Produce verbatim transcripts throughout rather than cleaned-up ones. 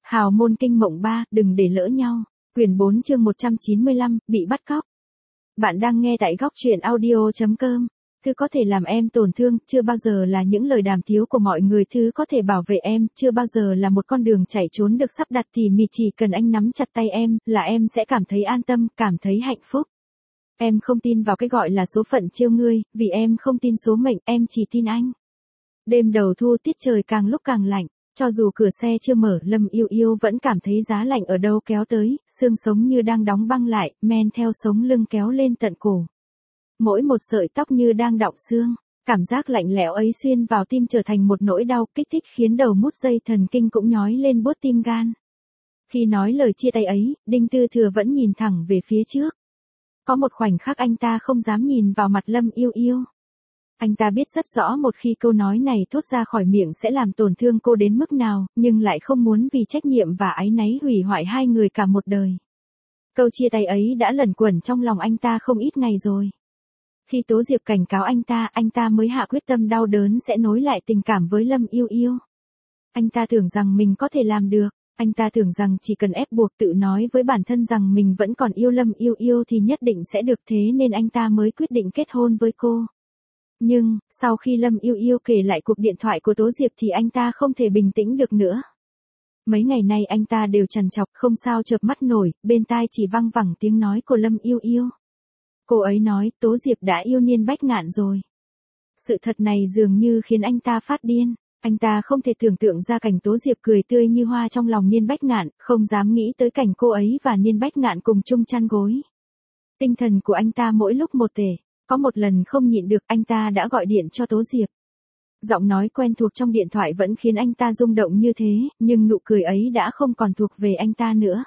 Hào môn kinh mộng ba, đừng để lỡ nhau. Quyển bốn chương một trăm chín mươi lăm, bị bắt cóc. Bạn đang nghe tại góc truyện audio chấm com. Thứ có thể làm em tổn thương, chưa bao giờ là những lời đàm tiếu của mọi người. Thứ có thể bảo vệ em, chưa bao giờ là một con đường chạy trốn được sắp đặt tỉ mỉ. Chỉ cần anh nắm chặt tay em, là em sẽ cảm thấy an tâm, cảm thấy hạnh phúc. Em không tin vào cái gọi là số phận trêu ngươi, vì em không tin số mệnh, em chỉ tin anh. Đêm đầu thu, tiết trời càng lúc càng lạnh. Cho dù cửa xe chưa mở, Lâm Yêu Yêu vẫn cảm thấy giá lạnh ở đâu kéo tới, xương sống như đang đóng băng lại, men theo sống lưng kéo lên tận cổ. Mỗi một sợi tóc như đang đọng xương, cảm giác lạnh lẽo ấy xuyên vào tim trở thành một nỗi đau kích thích khiến đầu mút dây thần kinh cũng nhói lên buốt tim gan. Khi nói lời chia tay ấy, Đinh Tư Thừa vẫn nhìn thẳng về phía trước. Có một khoảnh khắc anh ta không dám nhìn vào mặt Lâm Yêu Yêu. Anh ta biết rất rõ một khi câu nói này thốt ra khỏi miệng sẽ làm tổn thương cô đến mức nào, nhưng lại không muốn vì trách nhiệm và áy náy hủy hoại hai người cả một đời. Câu chia tay ấy đã lẩn quẩn trong lòng anh ta không ít ngày rồi. Khi Tố Diệp cảnh cáo anh ta, anh ta mới hạ quyết tâm đau đớn sẽ nối lại tình cảm với Lâm Yêu Yêu. Anh ta tưởng rằng mình có thể làm được, anh ta tưởng rằng chỉ cần ép buộc tự nói với bản thân rằng mình vẫn còn yêu Lâm Yêu Yêu thì nhất định sẽ được, thế nên anh ta mới quyết định kết hôn với cô. Nhưng, sau khi Lâm Yêu Yêu kể lại cuộc điện thoại của Tố Diệp thì anh ta không thể bình tĩnh được nữa. Mấy ngày nay anh ta đều trằn trọc không sao chợp mắt nổi, bên tai chỉ văng vẳng tiếng nói của Lâm Yêu Yêu. Cô ấy nói Tố Diệp đã yêu Niên Bách Ngạn rồi. Sự thật này dường như khiến anh ta phát điên. Anh ta không thể tưởng tượng ra cảnh Tố Diệp cười tươi như hoa trong lòng Niên Bách Ngạn, không dám nghĩ tới cảnh cô ấy và Niên Bách Ngạn cùng chung chăn gối. Tinh thần của anh ta mỗi lúc một tể. Có một lần không nhịn được, anh ta đã gọi điện cho Tố Diệp. Giọng nói quen thuộc trong điện thoại vẫn khiến anh ta rung động như thế, nhưng nụ cười ấy đã không còn thuộc về anh ta nữa.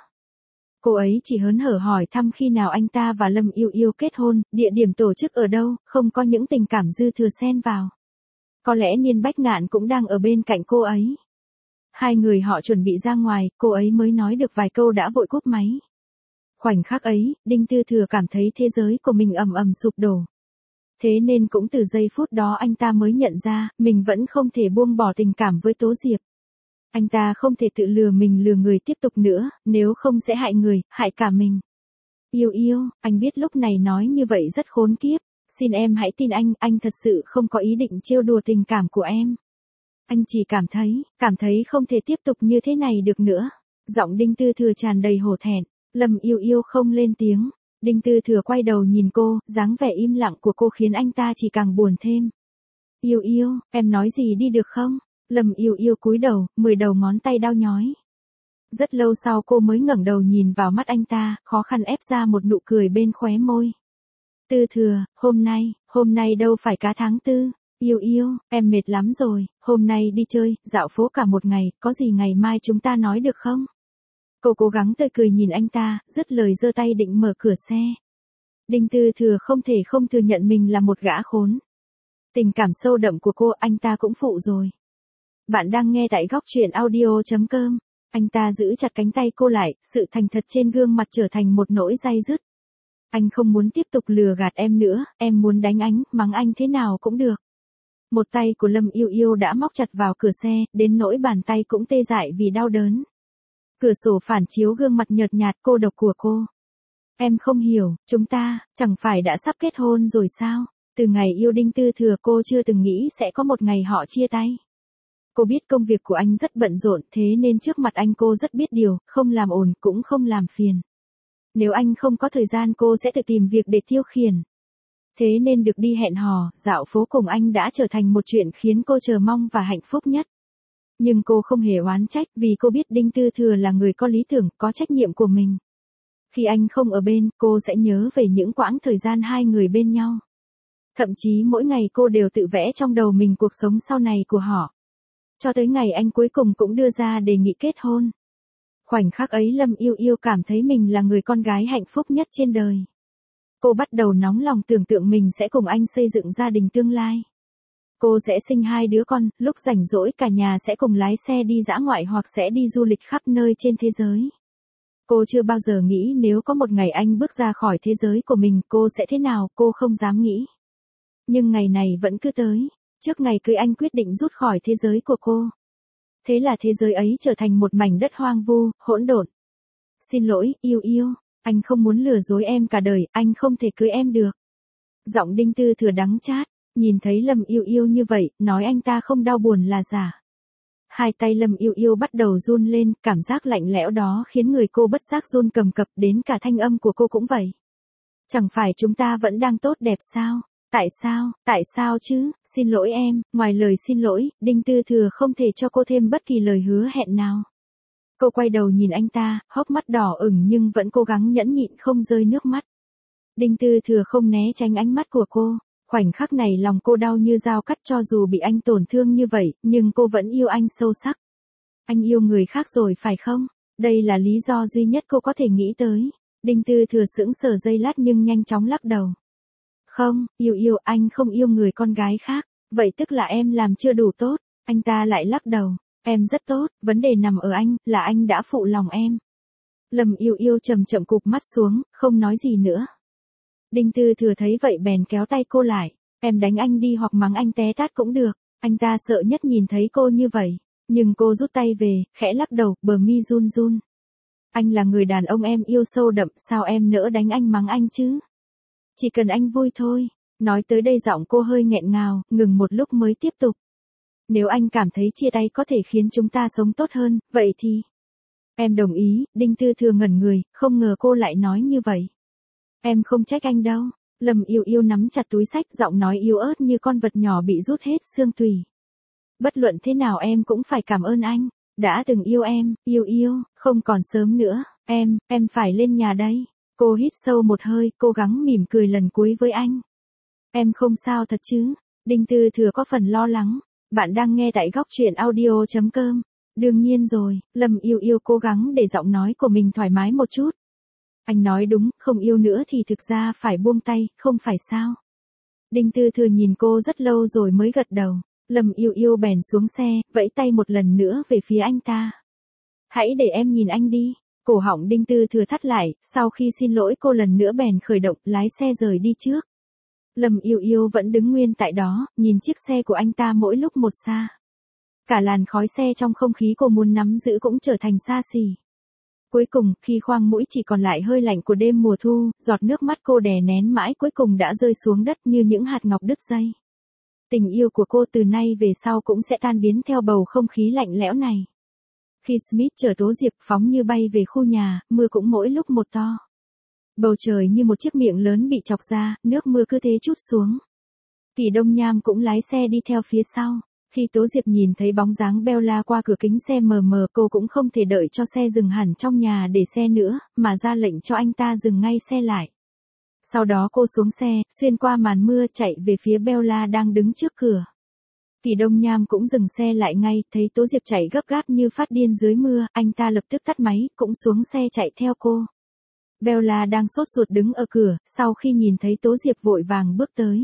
Cô ấy chỉ hớn hở hỏi thăm khi nào anh ta và Lâm Yêu Yêu kết hôn, địa điểm tổ chức ở đâu, không có những tình cảm dư thừa xen vào. Có lẽ Niên Bách Ngạn cũng đang ở bên cạnh cô ấy. Hai người họ chuẩn bị ra ngoài, cô ấy mới nói được vài câu đã vội cúp máy. Khoảnh khắc ấy, Đinh Tư Thừa cảm thấy thế giới của mình ầm ầm sụp đổ. Thế nên cũng từ giây phút đó anh ta mới nhận ra, mình vẫn không thể buông bỏ tình cảm với Tố Diệp. Anh ta không thể tự lừa mình lừa người tiếp tục nữa, nếu không sẽ hại người, hại cả mình. Yêu Yêu, anh biết lúc này nói như vậy rất khốn kiếp, xin em hãy tin anh, anh thật sự không có ý định trêu đùa tình cảm của em. Anh chỉ cảm thấy, cảm thấy không thể tiếp tục như thế này được nữa. Giọng Đinh Tư Thừa tràn đầy hổ thẹn. Lâm Yêu Yêu không lên tiếng. Đinh Tư Thừa quay đầu nhìn cô, dáng vẻ im lặng của cô khiến anh ta chỉ càng buồn thêm. Yêu Yêu, em nói gì đi được không? Lâm Yêu Yêu cúi đầu, mười đầu ngón tay đau nhói. Rất lâu sau cô mới ngẩng đầu nhìn vào mắt anh ta, khó khăn ép ra một nụ cười bên khóe môi. Tư Thừa, hôm nay, hôm nay đâu phải cá tháng tư. Yêu Yêu, em mệt lắm rồi, hôm nay đi chơi, dạo phố cả một ngày, có gì ngày mai chúng ta nói được không? Cô cố gắng tươi cười nhìn anh ta, dứt lời giơ tay định mở cửa xe. Đinh Tư Thừa không thể không thừa nhận mình là một gã khốn. Tình cảm sâu đậm của cô anh ta cũng phụ rồi. Bạn đang nghe tại góc truyện audio chấm com. Anh ta giữ chặt cánh tay cô lại, sự thành thật trên gương mặt trở thành một nỗi day dứt. Anh không muốn tiếp tục lừa gạt em nữa, em muốn đánh anh, mắng anh thế nào cũng được. Một tay của Lâm Yêu Yêu đã móc chặt vào cửa xe, đến nỗi bàn tay cũng tê dại vì đau đớn. Cửa sổ phản chiếu gương mặt nhợt nhạt cô độc của cô. Em không hiểu, chúng ta, chẳng phải đã sắp kết hôn rồi sao? Từ ngày yêu Đinh Tư Thừa cô chưa từng nghĩ sẽ có một ngày họ chia tay. Cô biết công việc của anh rất bận rộn, thế nên trước mặt anh cô rất biết điều, không làm ồn, cũng không làm phiền. Nếu anh không có thời gian cô sẽ tự tìm việc để tiêu khiển. Thế nên được đi hẹn hò, dạo phố cùng anh đã trở thành một chuyện khiến cô chờ mong và hạnh phúc nhất. Nhưng cô không hề oán trách vì cô biết Đinh Tư Thừa là người có lý tưởng, có trách nhiệm của mình. Khi anh không ở bên, cô sẽ nhớ về những quãng thời gian hai người bên nhau. Thậm chí mỗi ngày cô đều tự vẽ trong đầu mình cuộc sống sau này của họ. Cho tới ngày anh cuối cùng cũng đưa ra đề nghị kết hôn. Khoảnh khắc ấy Lâm Yêu Yêu cảm thấy mình là người con gái hạnh phúc nhất trên đời. Cô bắt đầu nóng lòng tưởng tượng mình sẽ cùng anh xây dựng gia đình tương lai. Cô sẽ sinh hai đứa con, lúc rảnh rỗi cả nhà sẽ cùng lái xe đi dã ngoại hoặc sẽ đi du lịch khắp nơi trên thế giới. Cô chưa bao giờ nghĩ nếu có một ngày anh bước ra khỏi thế giới của mình cô sẽ thế nào, cô không dám nghĩ. Nhưng ngày này vẫn cứ tới, trước ngày cưới anh quyết định rút khỏi thế giới của cô. Thế là thế giới ấy trở thành một mảnh đất hoang vu, hỗn độn. Xin lỗi, yêu yêu, anh không muốn lừa dối em cả đời, anh không thể cưới em được. Giọng Đinh Tư Thừa đắng chát, nhìn thấy Lâm Yêu Yêu như vậy, nói anh ta không đau buồn là giả. Hai tay Lâm Yêu Yêu bắt đầu run lên, cảm giác lạnh lẽo đó khiến người cô bất giác run cầm cập, đến cả thanh âm của cô cũng vậy. Chẳng phải chúng ta vẫn đang tốt đẹp sao? Tại sao, tại sao chứ, xin lỗi em, ngoài lời xin lỗi, Đinh Tư Thừa không thể cho cô thêm bất kỳ lời hứa hẹn nào. Cô quay đầu nhìn anh ta, hốc mắt đỏ ửng nhưng vẫn cố gắng nhẫn nhịn không rơi nước mắt. Đinh Tư Thừa không né tránh ánh mắt của cô, khoảnh khắc này lòng cô đau như dao cắt, cho dù bị anh tổn thương như vậy, nhưng cô vẫn yêu anh sâu sắc. Anh yêu người khác rồi phải không? Đây là lý do duy nhất cô có thể nghĩ tới. Đinh Tư Thừa sững sờ giây lát nhưng nhanh chóng lắc đầu. Không, yêu yêu, anh không yêu người con gái khác, vậy tức là em làm chưa đủ tốt. Anh ta lại lắc đầu, em rất tốt, vấn đề nằm ở anh, là anh đã phụ lòng em. Lâm Yêu Yêu chậm chậm cụp mắt xuống, không nói gì nữa. Đinh Tư Thừa thấy vậy bèn kéo tay cô lại, em đánh anh đi hoặc mắng anh té tát cũng được. Anh ta sợ nhất nhìn thấy cô như vậy, nhưng cô rút tay về, khẽ lắc đầu, bờ mi run run. Anh là người đàn ông em yêu sâu đậm, sao em nỡ đánh anh mắng anh chứ? Chỉ cần anh vui thôi. Nói tới đây giọng cô hơi nghẹn ngào, ngừng một lúc mới tiếp tục. Nếu anh cảm thấy chia tay có thể khiến chúng ta sống tốt hơn, vậy thì... Em đồng ý. Đinh Tư Thừa ngẩn người, không ngờ cô lại nói như vậy. Em không trách anh đâu. Lâm Yêu Yêu nắm chặt túi xách, giọng nói yếu ớt như con vật nhỏ bị rút hết xương tủy. Bất luận thế nào em cũng phải cảm ơn anh. Đã từng yêu em, yêu yêu, không còn sớm nữa. Em, em phải lên nhà đây. Cô hít sâu một hơi, cố gắng mỉm cười lần cuối với anh. Em không sao thật chứ? Đinh Tư Thừa có phần lo lắng. Bạn đang nghe tại góc truyện audio chấm com. Đương nhiên rồi, Lâm Yêu Yêu cố gắng để giọng nói của mình thoải mái một chút. Anh nói đúng, không yêu nữa thì thực ra phải buông tay, không phải sao? Đinh Tư Thừa nhìn cô rất lâu rồi mới gật đầu. Lâm Yêu Yêu bèn xuống xe, vẫy tay một lần nữa về phía anh ta. Hãy để em nhìn anh đi. Cổ họng Đinh Tư Thừa thắt lại, sau khi xin lỗi cô lần nữa bèn khởi động, lái xe rời đi trước. Lâm Yêu Yêu vẫn đứng nguyên tại đó, nhìn chiếc xe của anh ta mỗi lúc một xa. Cả làn khói xe trong không khí cô muốn nắm giữ cũng trở thành xa xỉ. Cuối cùng, khi khoang mũi chỉ còn lại hơi lạnh của đêm mùa thu, giọt nước mắt cô đè nén mãi cuối cùng đã rơi xuống đất như những hạt ngọc đứt dây. Tình yêu của cô từ nay về sau cũng sẽ tan biến theo bầu không khí lạnh lẽo này. Khi Smith chở Tố Diệp phóng như bay về khu nhà, mưa cũng mỗi lúc một to. Bầu trời như một chiếc miệng lớn bị chọc ra, nước mưa cứ thế trút xuống. Kỳ Đông Nham cũng lái xe đi theo phía sau. Khi Tố Diệp nhìn thấy bóng dáng Bella qua cửa kính xe mờ mờ, cô cũng không thể đợi cho xe dừng hẳn trong nhà để xe nữa, mà ra lệnh cho anh ta dừng ngay xe lại. Sau đó cô xuống xe, xuyên qua màn mưa chạy về phía Bella đang đứng trước cửa. Kỳ Đông Nham cũng dừng xe lại ngay, thấy Tố Diệp chạy gấp gáp như phát điên dưới mưa, anh ta lập tức tắt máy, cũng xuống xe chạy theo cô. Bella đang sốt ruột đứng ở cửa, sau khi nhìn thấy Tố Diệp vội vàng bước tới.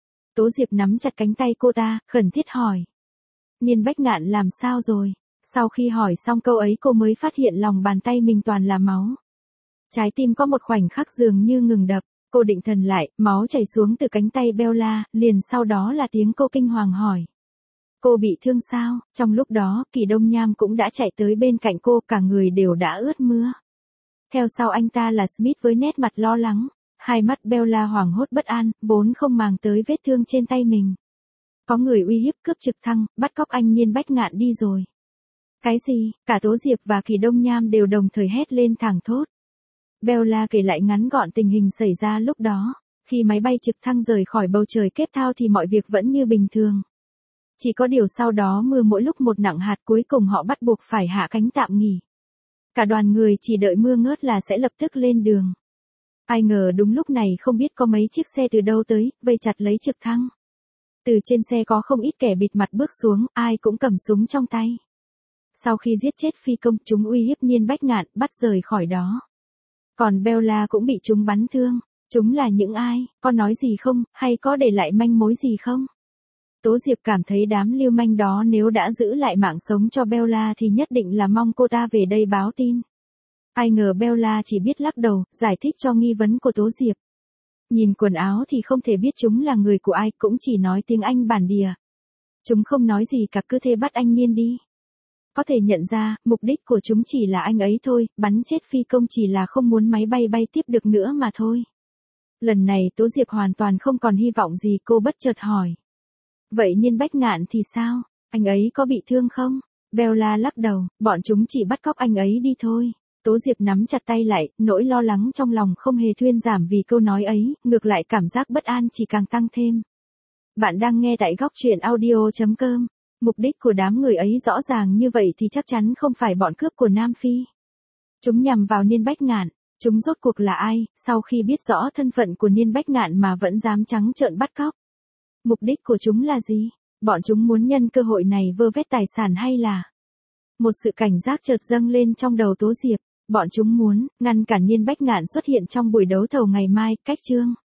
Tố Diệp nắm chặt cánh tay cô ta, khẩn thiết hỏi. Niên Bách Ngạn làm sao rồi? Sau khi hỏi xong câu ấy cô mới phát hiện lòng bàn tay mình toàn là máu. Trái tim có một khoảnh khắc dường như ngừng đập, cô định thần lại, máu chảy xuống từ cánh tay Bella, liền sau đó là tiếng cô kinh hoàng hỏi. Cô bị thương sao? Trong lúc đó, Kỳ Đông Nham cũng đã chạy tới bên cạnh cô, cả người đều đã ướt mưa. Theo sau anh ta là Smith với nét mặt lo lắng, hai mắt Bella hoảng hốt bất an, vốn không màng tới vết thương trên tay mình. Có người uy hiếp cướp trực thăng, bắt cóc anh Niên Bách Ngạn đi rồi. Cái gì? Cả Tố Diệp và Kỳ Đông Nham đều đồng thời hét lên thảng thốt. Bella kể lại ngắn gọn tình hình xảy ra lúc đó. Khi máy bay trực thăng rời khỏi bầu trời Cape Town thì mọi việc vẫn như bình thường. Chỉ có điều sau đó mưa mỗi lúc một nặng hạt, cuối cùng họ bắt buộc phải hạ cánh tạm nghỉ. Cả đoàn người chỉ đợi mưa ngớt là sẽ lập tức lên đường. Ai ngờ đúng lúc này không biết có mấy chiếc xe từ đâu tới, vây chặt lấy trực thăng. Từ trên xe có không ít kẻ bịt mặt bước xuống, ai cũng cầm súng trong tay. Sau khi giết chết phi công, chúng uy hiếp Niên Bách Ngạn, bắt rời khỏi đó. Còn Bella cũng bị chúng bắn thương. Chúng là những ai, có nói gì không, hay có để lại manh mối gì không? Tố Diệp cảm thấy đám lưu manh đó nếu đã giữ lại mạng sống cho Bella thì nhất định là mong cô ta về đây báo tin. Ai ngờ Bella chỉ biết lắc đầu, giải thích cho nghi vấn của Tố Diệp. Nhìn quần áo thì không thể biết chúng là người của ai, cũng chỉ nói tiếng Anh bản địa. Chúng không nói gì cả, cứ thế bắt anh Niên đi. Có thể nhận ra, mục đích của chúng chỉ là anh ấy thôi, bắn chết phi công chỉ là không muốn máy bay bay tiếp được nữa mà thôi. Lần này Tố Diệp hoàn toàn không còn hy vọng gì, cô bất chợt hỏi. Vậy Niên Bách Ngạn thì sao? Anh ấy có bị thương không? Bella lắc đầu, bọn chúng chỉ bắt cóc anh ấy đi thôi. Tố Diệp nắm chặt tay lại, nỗi lo lắng trong lòng không hề thuyên giảm vì câu nói ấy, ngược lại cảm giác bất an chỉ càng tăng thêm. Bạn đang nghe tại góc truyện audio chấm com. Mục đích của đám người ấy rõ ràng như vậy thì chắc chắn không phải bọn cướp của Nam Phi. Chúng nhằm vào Niên Bách Ngạn. Chúng rốt cuộc là ai, sau khi biết rõ thân phận của Niên Bách Ngạn mà vẫn dám trắng trợn bắt cóc? Mục đích của chúng là gì? Bọn chúng muốn nhân cơ hội này vơ vét tài sản hay là... Một sự cảnh giác chợt dâng lên trong đầu Tố Diệp. Bọn chúng muốn ngăn cản Niên Bách Ngạn xuất hiện trong buổi đấu thầu ngày mai, cách chương.